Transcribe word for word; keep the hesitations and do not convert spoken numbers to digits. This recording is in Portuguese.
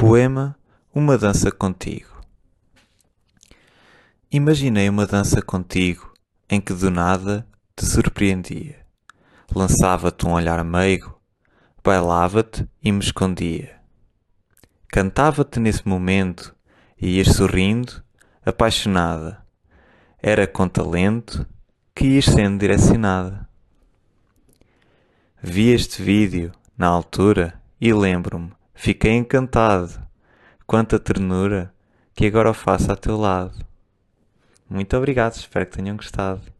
Poema Uma Dança Contigo. Imaginei uma dança contigo, em que do nada te surpreendia. Lançava-te um olhar meigo, bailava-te e me escondia. Cantava-te nesse momento, e ias sorrindo, apaixonada. Era com talento que ias sendo direcionada. Vi este vídeo, na altura, e lembro-me, fiquei encantado. Quanta ternura que agora o faço a teu lado. Muito obrigado, espero que tenham gostado.